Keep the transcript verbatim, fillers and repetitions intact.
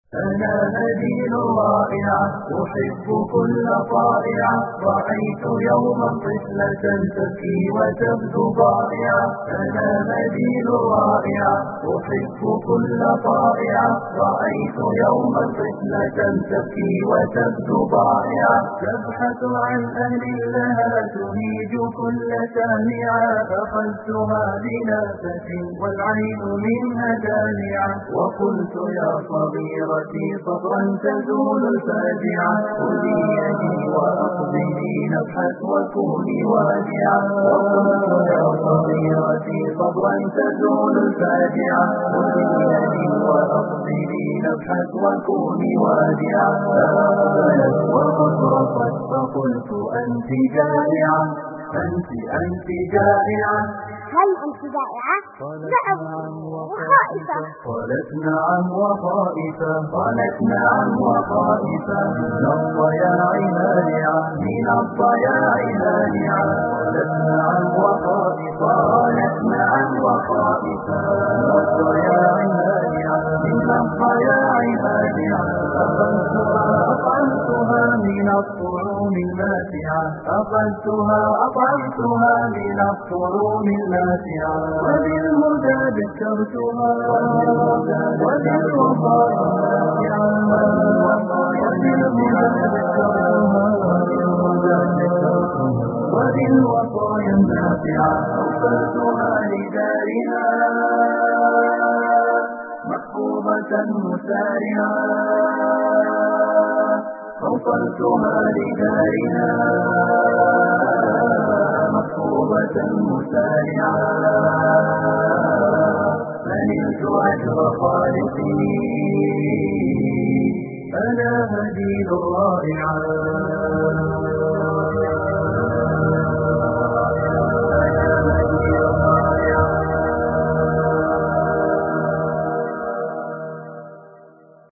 أنا هدين رائعة أحب كل طائعة، رأيت يوما طفلة تبكي وتبدو ضائعة. أنا هدين رائعة أحب كل طائعة، رأيت يوما طفلة تبكي وتبدو ضائعة. تبحث عن أهل لها تهيج كل سامعة، أخذتها بنافة والعين منها دامعة، وقلت يا صغيرة صبرا تزول الفاجعة، خذي يدي وأقبلي نبحث وكوني وادعة. وقلت يا صغيرتي صبرا تزول الفاجعة، خذي يدي وأقبلي نبحث وكوني وادعة. فأقبلت وأطرقت فقلت أنت جائعة، أنت أنت جائعة. هل أنت جائعة؟ نعم وخائفة. قالت نعم وخائفة، قالت نعم وخائفة، من الضياع مانعة، من الضياع مانعة. قالت نعم وخائفة، قالت نعم وخائفة، من الضياع مانعة، من الضياع مانعة. أخذتها أطعمتها من الطعوم الماتعة، أخذتها أطعمتها من الطعوم الماتعة، وبالهدى ذكرتها وبالوصايا النافعة، وبالهدى ذكرتها وبالوصايا النافعة. أوصلتها لدارها محفوظة مسارعة، أوصلتها لدارها محفوظة مسارعة، فنلت أجر خالقي أنا هدين رائعة.